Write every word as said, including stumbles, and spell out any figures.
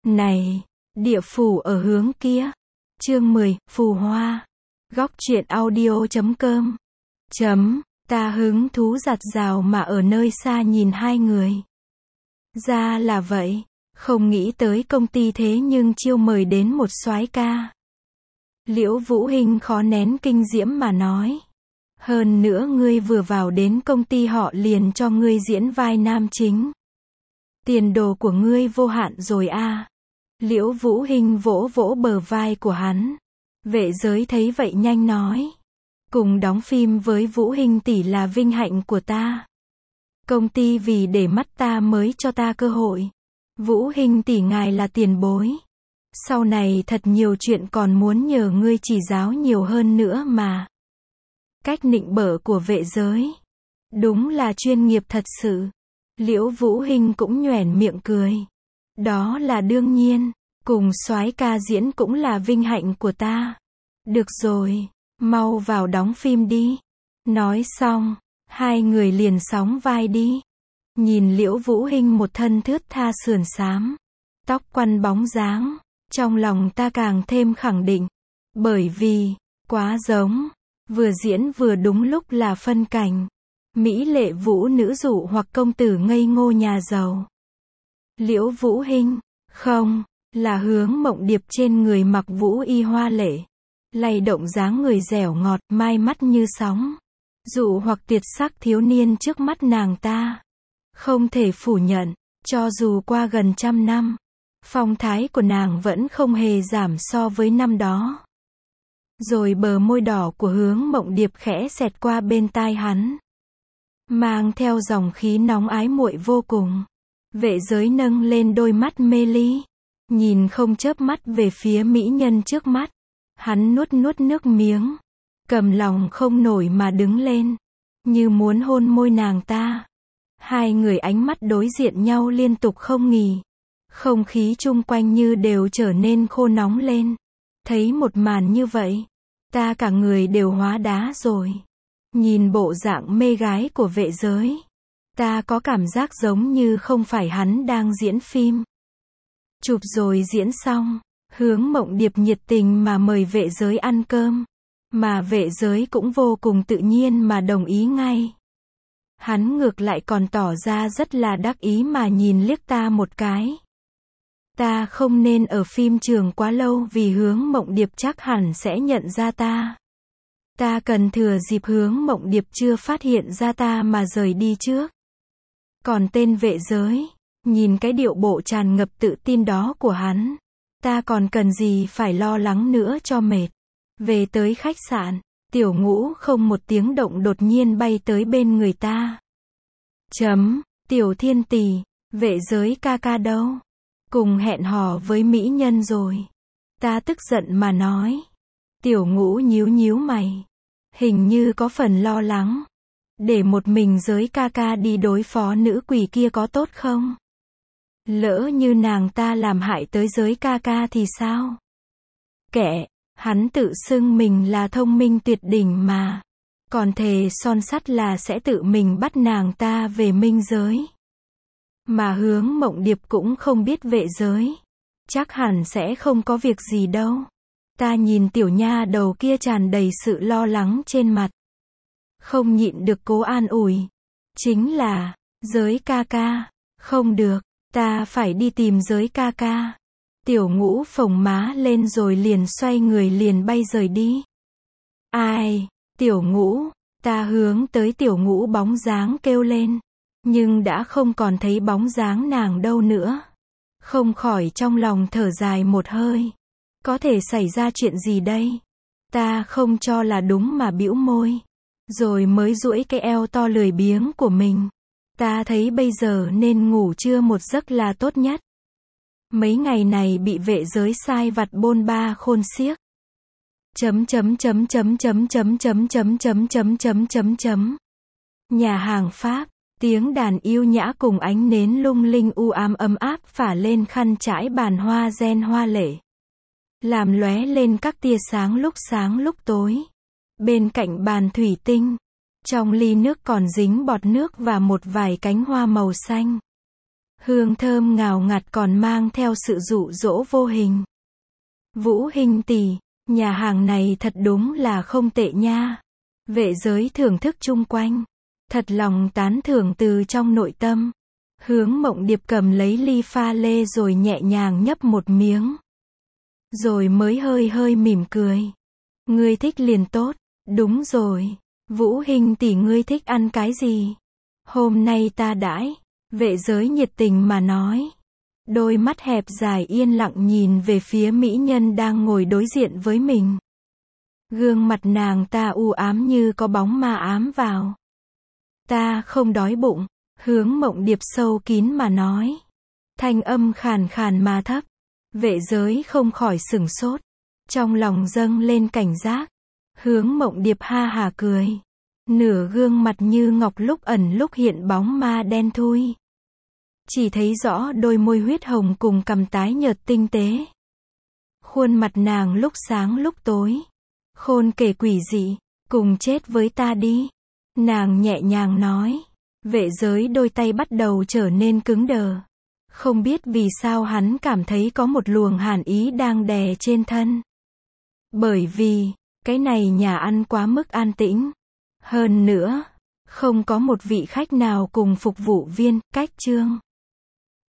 Này, địa phủ ở hướng kia. Chương mười, phù hoa. Góc truyện audio chấm com. Chấm, ta hứng thú giặt rào mà ở nơi xa nhìn hai người. Ra là vậy, không nghĩ tới công ty thế nhưng chiêu mời đến một soái ca. Liễu Vũ Hinh khó nén kinh diễm mà nói. Hơn nữa ngươi vừa vào đến công ty họ liền cho ngươi diễn vai nam chính. Tiền đồ của ngươi vô hạn rồi a. À. Liễu Vũ Hinh vỗ vỗ bờ vai của hắn. Vệ giới thấy vậy nhanh nói. Cùng đóng phim với Vũ Hinh tỷ là vinh hạnh của ta. Công ty vì để mắt ta mới cho ta cơ hội. Vũ Hinh tỷ ngài là tiền bối. Sau này thật nhiều chuyện còn muốn nhờ ngươi chỉ giáo nhiều hơn nữa mà. Cách nịnh bợ của vệ giới. Đúng là chuyên nghiệp thật sự. Liễu Vũ Hinh cũng nhoẻn miệng cười. Đó là đương nhiên. Cùng soái ca diễn cũng là vinh hạnh của ta. Được rồi, mau vào đóng phim đi. Nói xong, hai người liền sóng vai đi. Nhìn Liễu Vũ Hinh một thân thướt tha sườn xám, tóc quăn bóng dáng, trong lòng ta càng thêm khẳng định. Bởi vì, quá giống, vừa diễn vừa đúng lúc là phân cảnh. Mỹ lệ vũ nữ dụ hoặc công tử ngây ngô nhà giàu. Liễu Vũ Hinh, không, là Hướng Mộng Điệp trên người mặc vũ y hoa lệ. Lay động dáng người dẻo ngọt, mai mắt như sóng. Dụ hoặc tuyệt sắc thiếu niên trước mắt nàng ta. Không thể phủ nhận, cho dù qua gần trăm năm, phong thái của nàng vẫn không hề giảm so với năm đó. Rồi bờ môi đỏ của Hướng Mộng Điệp khẽ xẹt qua bên tai hắn. Mang theo dòng khí nóng ái muội vô cùng. Vệ giới nâng lên đôi mắt mê ly. Nhìn không chớp mắt về phía mỹ nhân trước mắt. Hắn nuốt nuốt nước miếng. Cầm lòng không nổi mà đứng lên. Như muốn hôn môi nàng ta. Hai người ánh mắt đối diện nhau liên tục không nghỉ. Không khí chung quanh như đều trở nên khô nóng lên. Thấy một màn như vậy, ta cả người đều hóa đá rồi. Nhìn bộ dạng mê gái của vệ giới, ta có cảm giác giống như không phải hắn đang diễn phim. Chụp rồi diễn xong, Hướng Mộng Điệp nhiệt tình mà mời vệ giới ăn cơm. Mà vệ giới cũng vô cùng tự nhiên mà đồng ý ngay. Hắn ngược lại còn tỏ ra rất là đắc ý mà nhìn liếc ta một cái. Ta không nên ở phim trường quá lâu vì Hướng Mộng Điệp chắc hẳn sẽ nhận ra ta. Ta cần thừa dịp Hướng Mộng Điệp chưa phát hiện ra ta mà rời đi trước. Còn tên vệ giới, nhìn cái điệu bộ tràn ngập tự tin đó của hắn, ta còn cần gì phải lo lắng nữa cho mệt. Về tới khách sạn, Tiểu Ngũ không một tiếng động đột nhiên bay tới bên người ta. Chấm, Tiểu Thiên tỷ, vệ giới ca ca đâu? Cùng hẹn hò với mỹ nhân rồi. Ta tức giận mà nói. Tiểu Ngũ nhíu nhíu mày. Hình như có phần lo lắng. Để một mình giới ca ca đi đối phó nữ quỷ kia có tốt không? Lỡ như nàng ta làm hại tới giới ca ca thì sao? Kệ, hắn tự xưng mình là thông minh tuyệt đỉnh mà. Còn thề son sắt là sẽ tự mình bắt nàng ta về minh giới. Mà Hướng Mộng Điệp cũng không biết vệ giới. Chắc hẳn sẽ không có việc gì đâu. Ta nhìn tiểu nha đầu kia tràn đầy sự lo lắng trên mặt. Không nhịn được cố an ủi. Chính là, giới ca ca. Không được, ta phải đi tìm giới ca ca. Tiểu Ngũ phồng má lên rồi liền xoay người liền bay rời đi. Ai, Tiểu Ngũ, ta hướng tới Tiểu Ngũ bóng dáng kêu lên. Nhưng đã không còn thấy bóng dáng nàng đâu nữa. Không khỏi trong lòng thở dài một hơi. Có thể xảy ra chuyện gì đây? Ta không cho là đúng mà bĩu môi. Rồi mới duỗi cái eo to lười biếng của mình. Ta thấy bây giờ nên ngủ trưa một giấc là tốt nhất. Mấy ngày này bị vệ giới sai vặt bôn ba khôn xiếc. Chấm chấm chấm chấm chấm chấm chấm chấm chấm chấm chấm chấm chấm. Nhà hàng Pháp, tiếng đàn yêu nhã cùng ánh nến lung linh u ám ấm áp phả lên khăn trải bàn hoa gen hoa lệ. Làm lóe lên các tia sáng lúc sáng lúc tối. Bên cạnh bàn thủy tinh, trong ly nước còn dính bọt nước và một vài cánh hoa màu xanh. Hương thơm ngào ngạt còn mang theo sự dụ dỗ vô hình. Vũ Hình tỷ, nhà hàng này thật đúng là không tệ nha. Vệ giới thưởng thức chung quanh. Thật lòng tán thưởng từ trong nội tâm. Hướng Mộng Điệp cầm lấy ly pha lê rồi nhẹ nhàng nhấp một miếng. Rồi mới hơi hơi mỉm cười. Ngươi thích liền tốt. Đúng rồi. Vũ Hình tỷ ngươi thích ăn cái gì? Hôm nay ta đãi. Vệ giới nhiệt tình mà nói. Đôi mắt hẹp dài yên lặng nhìn về phía mỹ nhân đang ngồi đối diện với mình. Gương mặt nàng ta u ám như có bóng ma ám vào. Ta không đói bụng. Hướng Mộng Điệp sâu kín mà nói. Thanh âm khàn khàn mà thấp. Vệ giới không khỏi sửng sốt. Trong lòng dâng lên cảnh giác. Hướng Mộng Điệp ha hà cười. Nửa gương mặt như ngọc lúc ẩn lúc hiện bóng ma đen thui. Chỉ thấy rõ đôi môi huyết hồng cùng cằm tái nhợt tinh tế. Khuôn mặt nàng lúc sáng lúc tối. Khôn kể quỷ dị. Cùng chết với ta đi. Nàng nhẹ nhàng nói. Vệ giới đôi tay bắt đầu trở nên cứng đờ. Không biết vì sao hắn cảm thấy có một luồng hàn ý đang đè trên thân. Bởi vì, cái này nhà ăn quá mức an tĩnh. Hơn nữa, không có một vị khách nào cùng phục vụ viên, cách trương.